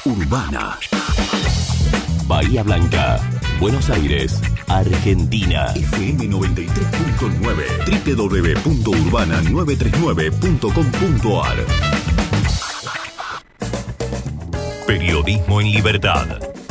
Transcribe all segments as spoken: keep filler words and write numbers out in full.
Urbana. Bahía Blanca, Buenos Aires, Argentina. F M noventa y tres punto nueve, doble u doble u doble u punto urbana nueve tres nueve punto com punto a r. Periodismo en libertad.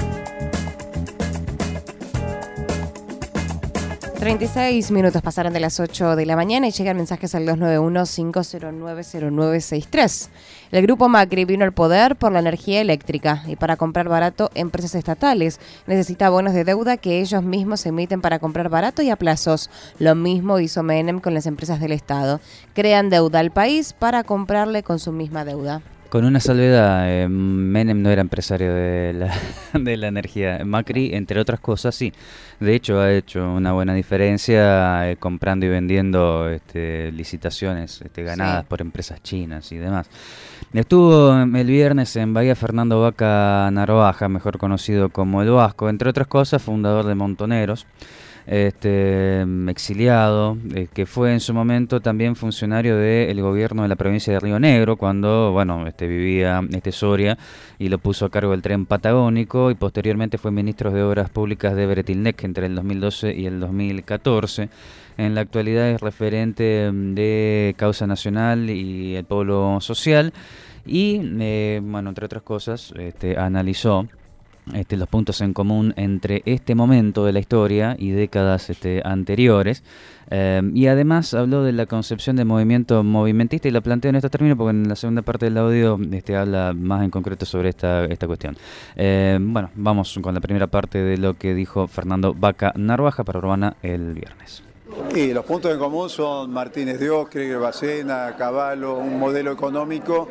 treinta y seis minutos pasaron de las ocho de la mañana y llegan mensajes al dos nueve uno, cinco cero nueve, cero nueve seis tres. El grupo Macri vino al poder por la energía eléctrica y para comprar barato empresas estatales. Necesita bonos de deuda que ellos mismos emiten para comprar barato y a plazos. Lo mismo hizo Menem con las empresas del Estado. Crean deuda al país para comprarle con su misma deuda. Con una salvedad, eh, Menem no era empresario de la, de la energía. Macri, entre otras cosas, sí. De hecho, ha hecho una buena diferencia eh, comprando y vendiendo este, licitaciones este, ganadas sí. por empresas chinas y demás. Estuvo el viernes en Bahía Fernando Vaca Narvaja, mejor conocido como El Vasco, entre otras cosas, fundador de Montoneros. Este exiliado, eh, que fue en su momento también funcionario del gobierno de la provincia de Río Negro, cuando bueno este vivía este Soria y lo puso a cargo del tren patagónico, y posteriormente fue ministro de Obras Públicas de Bretilnec entre el dos mil doce y el dos mil catorce. En la actualidad es referente de Causa Nacional y el Polo Social y, eh, bueno, entre otras cosas, este, analizó Este, los puntos en común entre este momento de la historia y décadas este, anteriores, eh, y además habló de la concepción de movimiento movimentista y la planteó en estos términos porque en la segunda parte del audio este, habla más en concreto sobre esta, esta cuestión. Eh, bueno, vamos con la primera parte de lo que dijo Fernando Vaca Narvaja para Urbana el viernes. Y los puntos en común son Martínez de Oz, Krieger Bacena, Cavallo, un modelo económico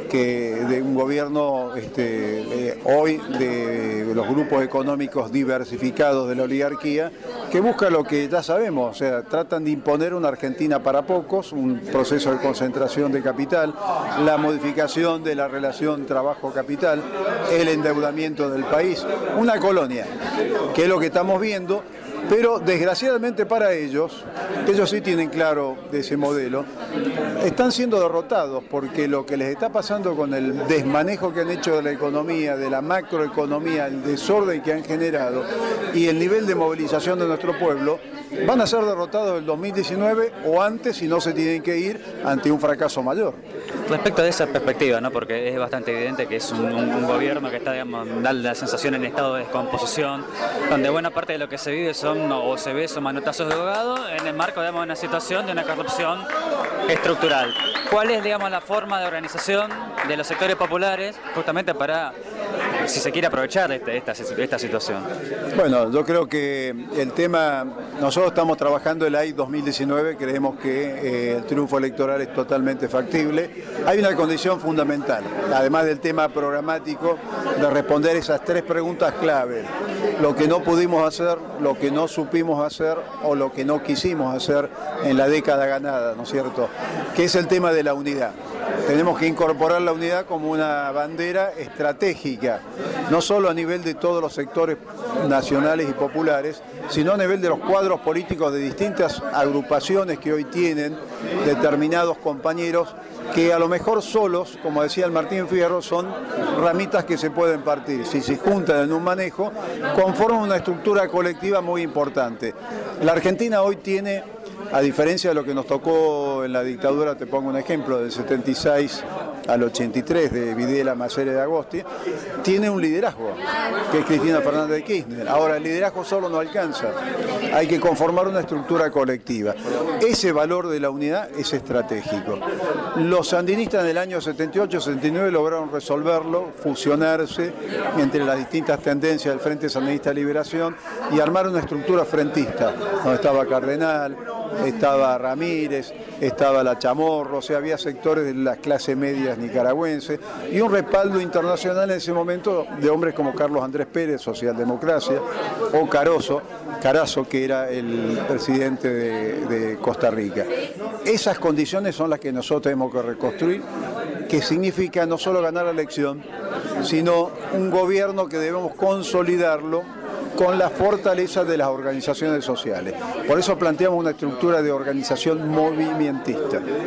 que de un gobierno este, eh, hoy de los grupos económicos diversificados de la oligarquía, que busca lo que ya sabemos, o sea, tratan de imponer una Argentina para pocos, un proceso de concentración de capital, la modificación de la relación trabajo-capital, el endeudamiento del país, una colonia, que es lo que estamos viendo. Pero desgraciadamente para ellos, ellos sí tienen claro de ese modelo, están siendo derrotados porque lo que les está pasando con el desmanejo que han hecho de la economía, de la macroeconomía, el desorden que han generado y el nivel de movilización de nuestro pueblo, van a ser derrotados el dos mil diecinueve o antes si no se tienen que ir ante un fracaso mayor. Respecto de esa perspectiva, ¿no? Porque es bastante evidente que es un, un, un gobierno que está, digamos, da la sensación en estado de descomposición, donde buena parte de lo que se vive son, o se ve son manotazos de ahogado en el marco, digamos, de una situación de una corrupción estructural. ¿Cuál es, digamos, la forma de organización de los sectores populares justamente para, si se quiere, aprovechar este, esta, esta situación? Bueno, yo creo que el tema, nosotros estamos trabajando el A I dos mil diecinueve, creemos que eh, el triunfo electoral es totalmente factible. Hay una condición fundamental, además del tema programático, de responder esas tres preguntas clave. Lo que no pudimos hacer, lo que no supimos hacer o lo que no quisimos hacer en la década ganada, ¿no es cierto? Que es el tema de la unidad. Tenemos que incorporar la unidad como una bandera estratégica, no solo a nivel de todos los sectores nacionales y populares, sino a nivel de los cuadros políticos de distintas agrupaciones que hoy tienen determinados compañeros que a lo mejor solos, como decía el Martín Fierro, son ramitas que se pueden partir. Si se juntan en un manejo, conforman una estructura colectiva muy importante. La Argentina hoy tiene, a diferencia de lo que nos tocó en la dictadura, te pongo un ejemplo, del setenta y seis al ochenta y tres de Videla, Masera de Agosti, tiene un liderazgo, que es Cristina Fernández de Kirchner. Ahora, el liderazgo solo no alcanza, hay que conformar una estructura colectiva. Ese valor de la unidad es estratégico. Los sandinistas en el año setenta y ocho setenta y nueve lograron resolverlo, fusionarse entre las distintas tendencias del Frente Sandinista de Liberación y armar una estructura frentista, donde estaba Cardenal, estaba Ramírez, estaba la Chamorro, o sea, había sectores de las clases medias nicaragüenses y un respaldo internacional en ese momento de hombres como Carlos Andrés Pérez, Socialdemocracia, o Caroso, Carazo, que era el presidente de, de Costa Rica. Esas condiciones son las que nosotros tenemos que reconstruir, que significa no solo ganar la elección, sino un gobierno que debemos consolidarlo con la fortaleza de las organizaciones sociales. Por eso planteamos una estructura de organización movimentista,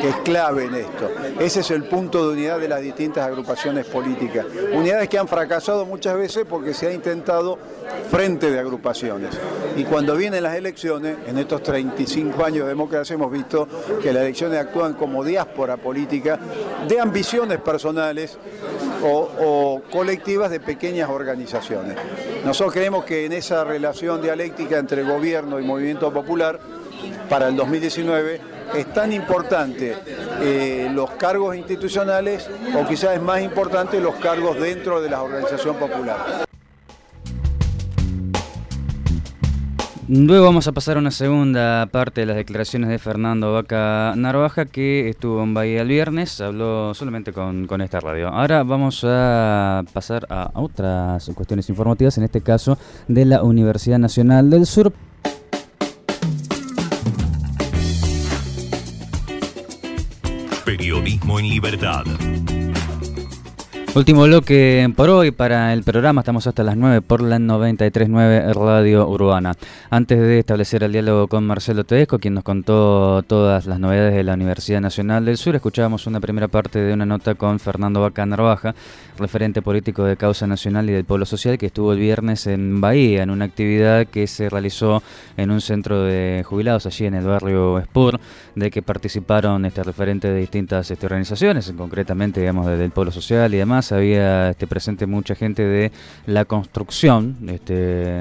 que es clave en esto. Ese es el punto de unidad de las distintas agrupaciones políticas. Unidades que han fracasado muchas veces porque se ha intentado frente de agrupaciones. Y cuando vienen las elecciones, en estos treinta y cinco años de democracia hemos visto que las elecciones actúan como diáspora política de ambiciones personales o, o colectivas de pequeñas organizaciones. Nosotros creemos que en esa relación dialéctica entre gobierno y movimiento popular, para el dos mil diecinueve, es tan importante eh, los cargos institucionales, o quizás es más importante los cargos dentro de la organización popular. Luego vamos a pasar a una segunda parte de las declaraciones de Fernando Vaca Narvaja, que estuvo en Bahía el viernes, habló solamente con, con esta radio. Ahora vamos a pasar a otras cuestiones informativas, en este caso de la Universidad Nacional del Sur. Periodismo en libertad. Último bloque por hoy para el programa, estamos hasta las nueve por la noventa y tres punto nueve Radio Urbana. Antes de establecer el diálogo con Marcelo Tedesco, quien nos contó todas las novedades de la Universidad Nacional del Sur, escuchábamos una primera parte de una nota con Fernando Vaca Narvaja, referente político de Causa Nacional y del Pueblo Social, que estuvo el viernes en Bahía, en una actividad que se realizó en un centro de jubilados allí en el barrio Spur, de que participaron este, referentes de distintas este, organizaciones, concretamente digamos del Pueblo Social y demás. Había este, presente mucha gente de la construcción, este,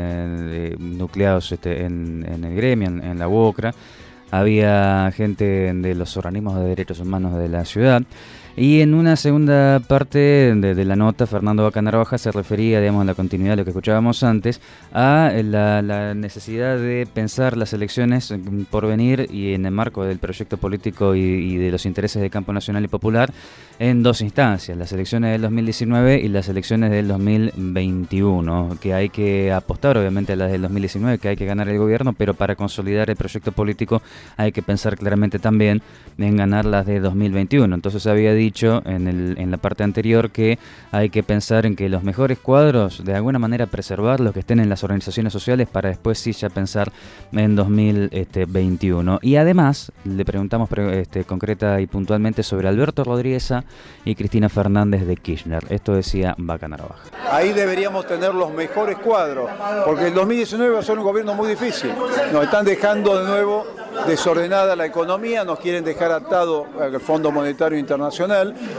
de nucleados este, en, en el gremio, en, en la U O C R A. Había gente de los organismos de derechos humanos de la ciudad. Y en una segunda parte de, de la nota, Fernando Vaca Narvaja se refería, digamos, en la continuidad de lo que escuchábamos antes, a la, la necesidad de pensar las elecciones por venir y en el marco del proyecto político y, y de los intereses del campo nacional y popular en dos instancias, las elecciones del dos mil diecinueve y las elecciones del dos mil veintiuno, que hay que apostar obviamente a las del dos mil diecinueve, que hay que ganar el gobierno, pero para consolidar el proyecto político hay que pensar claramente también en ganar las de dos mil veintiuno. Entonces había dicho dicho en, el, en la parte anterior que hay que pensar en que los mejores cuadros de alguna manera preservar los que estén en las organizaciones sociales para después sí ya pensar en dos mil veintiuno. Y además le preguntamos este, concreta y puntualmente sobre Alberto Rodríguez Sá y Cristina Fernández de Kirchner. Esto decía Vaca Narvaja. Ahí deberíamos tener los mejores cuadros, porque el dos mil diecinueve va a ser un gobierno muy difícil. Nos están dejando de nuevo desordenada la economía, nos quieren dejar atado al Fondo Monetario Internacional,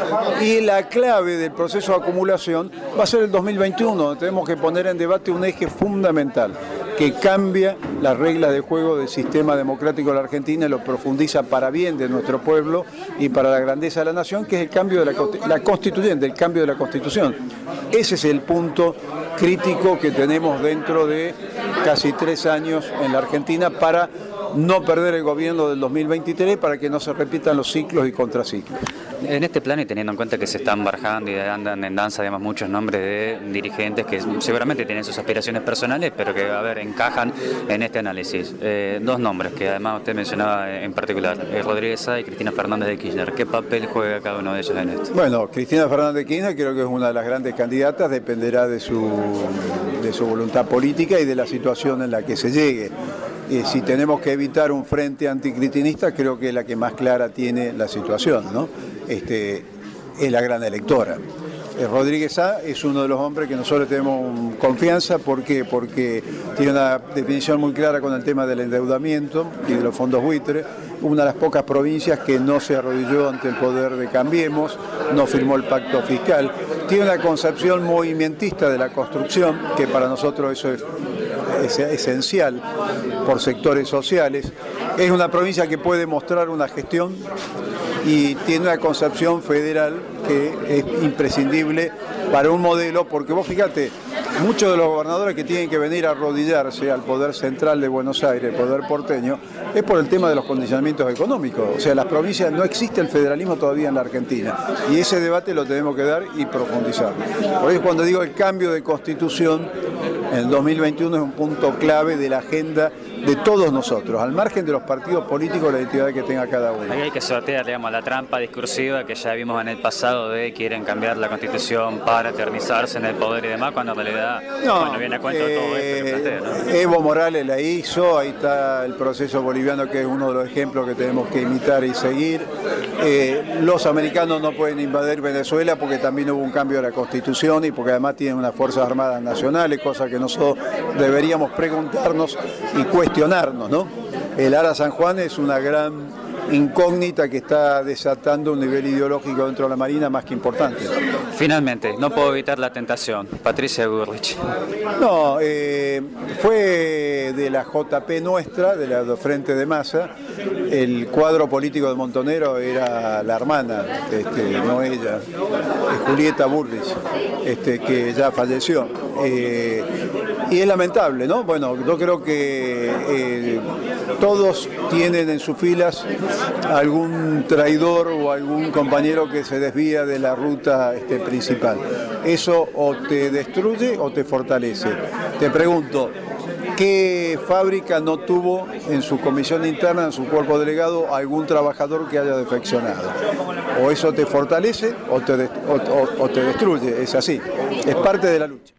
y la clave del proceso de acumulación va a ser el dos mil veintiuno, donde tenemos que poner en debate un eje fundamental que cambia las reglas de juego del sistema democrático de la Argentina y lo profundiza para bien de nuestro pueblo y para la grandeza de la nación, que es el cambio de la, la constituyente, el cambio de la Constitución. Ese es el punto crítico que tenemos dentro de casi tres años en la Argentina para no perder el gobierno del dos mil veintitrés, para que no se repitan los ciclos y contraciclos. En este plano, y teniendo en cuenta que se están barajando y andan en danza además muchos nombres de dirigentes que seguramente tienen sus aspiraciones personales, pero que a ver encajan en este análisis. Eh, dos nombres que además usted mencionaba en particular, eh, Rodríguez Sá y Cristina Fernández de Kirchner. ¿Qué papel juega cada uno de ellos en esto? Bueno, Cristina Fernández de Kirchner creo que es una de las grandes candidatas, dependerá de su, de su voluntad política y de la situación en la que se llegue. Eh, si tenemos que evitar un frente anticristinista, creo que es la que más clara tiene la situación, ¿no? Este, es la gran electora. Eh, Rodríguez Sá es uno de los hombres que nosotros tenemos confianza. ¿Por qué? Porque tiene una definición muy clara con el tema del endeudamiento y de los fondos buitres. Una de las pocas provincias que no se arrodilló ante el poder de Cambiemos, no firmó el pacto fiscal. Tiene una concepción movimentista de la construcción, que para nosotros eso es es esencial por sectores sociales. Es una provincia que puede mostrar una gestión y tiene una concepción federal que es imprescindible para un modelo, porque vos fíjate, muchos de los gobernadores que tienen que venir a arrodillarse al poder central de Buenos Aires, el poder porteño, es por el tema de los condicionamientos económicos. O sea, las provincias, no existe el federalismo todavía en la Argentina, y ese debate lo tenemos que dar y profundizar. Por eso cuando digo el cambio de constitución, en el dos mil veintiuno es un punto clave de la agenda de todos nosotros, al margen de los partidos políticos, la identidad que tenga cada uno. Ahí hay que sortear, digamos, la trampa discursiva que ya vimos en el pasado de quieren cambiar la Constitución para eternizarse en el poder y demás, cuando en realidad no, bueno, viene a cuento eh, todo esto que plantea, ¿no? Evo Morales la hizo, ahí está el proceso boliviano, que es uno de los ejemplos que tenemos que imitar y seguir. Eh, los americanos no pueden invadir Venezuela porque también hubo un cambio de la Constitución y porque además tienen unas Fuerzas Armadas nacionales, cosa que nosotros deberíamos preguntarnos y cuestionarnos, ¿no? El Ara San Juan es una gran incógnita que está desatando un nivel ideológico dentro de la Marina más que importante. Finalmente, no puedo evitar la tentación. Patricia Bullrich. No, eh, fue de la J P nuestra, de la Frente de Masa. El cuadro político de Montonero era la hermana, este, no ella, Julieta Bullrich, este, que ya falleció. Eh, y es lamentable, ¿no? Bueno, yo creo que eh, todos tienen en sus filas algún traidor o algún compañero que se desvía de la ruta este, principal. Eso o te destruye o te fortalece. Te pregunto, ¿qué fábrica no tuvo en su comisión interna, en su cuerpo delegado, algún trabajador que haya defeccionado? O eso te fortalece o te, o, o, o te destruye, es así, es parte de la lucha.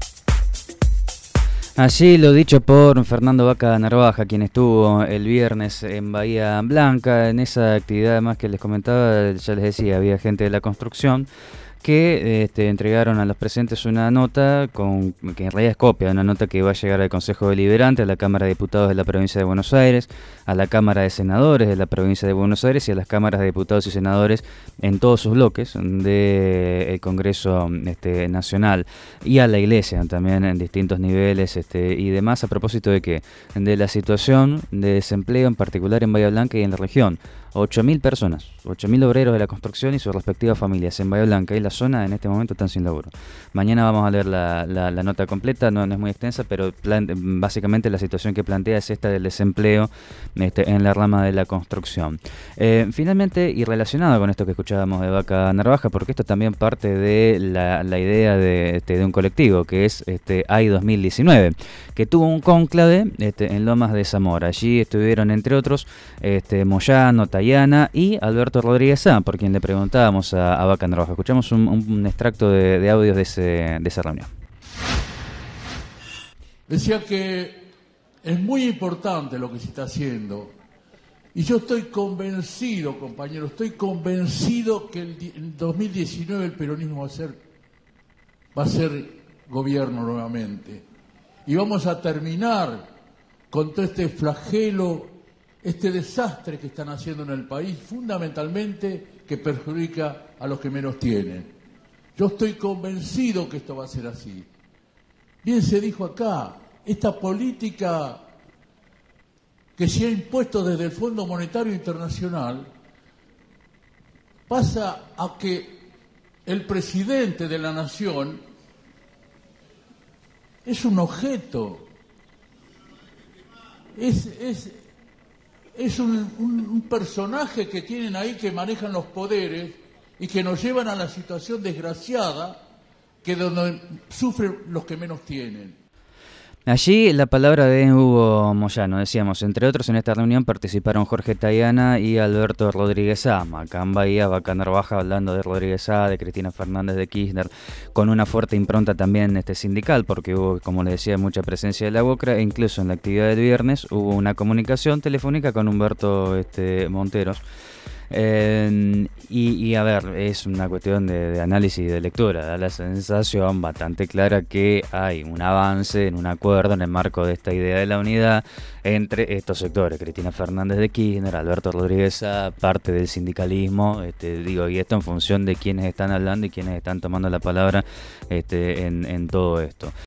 Allí lo dicho por Fernando Vaca Narvaja, quien estuvo el viernes en Bahía Blanca. En esa actividad, además que les comentaba, ya les decía, había gente de la construcción que este, entregaron a los presentes una nota, con, que en realidad es copia de una nota que va a llegar al Consejo Deliberante, a la Cámara de Diputados de la Provincia de Buenos Aires, a la Cámara de Senadores de la Provincia de Buenos Aires y a las cámaras de diputados y senadores en todos sus bloques del Congreso este, Nacional, y a la Iglesia también en distintos niveles este, y demás, a propósito de que de la situación de desempleo, en particular en Bahía Blanca y en la región. ocho mil personas, ocho mil obreros de la construcción y sus respectivas familias en Bahía Blanca y la zona en este momento están sin laburo. Mañana vamos a leer la, la, la nota completa, no, no es muy extensa, pero plan, básicamente la situación que plantea es esta del desempleo este, en la rama de la construcción. Eh, finalmente, y relacionado con esto que escuchábamos de Vaca Narvaja, porque esto también parte de la, la idea de, este, de un colectivo que es este, A I dos mil diecinueve, que tuvo un cónclave este, en Lomas de Zamora. Allí estuvieron, entre otros, este, Moyano, Tayana y Alberto Rodríguez Sá, por quien le preguntábamos a, a Vaca Narvaja. Escuchamos un, un extracto de, de audios de, ese, de esa reunión. Decía que es muy importante lo que se está haciendo y yo estoy convencido, compañero, estoy convencido que el, en dos mil diecinueve el peronismo va a ser, va a ser gobierno nuevamente y vamos a terminar con todo este flagelo, este desastre que están haciendo en el país, fundamentalmente que perjudica a los que menos tienen. Yo estoy convencido que esto va a ser así. Bien se dijo acá, esta política que se ha impuesto desde el Fondo Monetario Internacional pasa a que el presidente de la nación es un objeto, es... es Es un, un, un personaje que tienen ahí, que manejan los poderes y que nos llevan a la situación desgraciada que donde sufren los que menos tienen. Allí la palabra de Hugo Moyano, decíamos, entre otros en esta reunión participaron Jorge Tayana y Alberto Rodríguez Sá. Acá en Bahía, Vaca Narvaja hablando de Rodríguez Sá, de Cristina Fernández de Kirchner, con una fuerte impronta también este sindical, porque hubo, como les decía, mucha presencia de la UOCRA, e incluso en la actividad del viernes hubo una comunicación telefónica con Humberto este, Monteros. Eh, y, y a ver, es una cuestión de, de análisis y de lectura. Da la sensación bastante clara que hay un avance en un acuerdo en el marco de esta idea de la unidad entre estos sectores, Cristina Fernández de Kirchner, Alberto Rodríguez, parte del sindicalismo, este, digo, y esto en función de quienes están hablando y quienes están tomando la palabra este, en, en todo esto.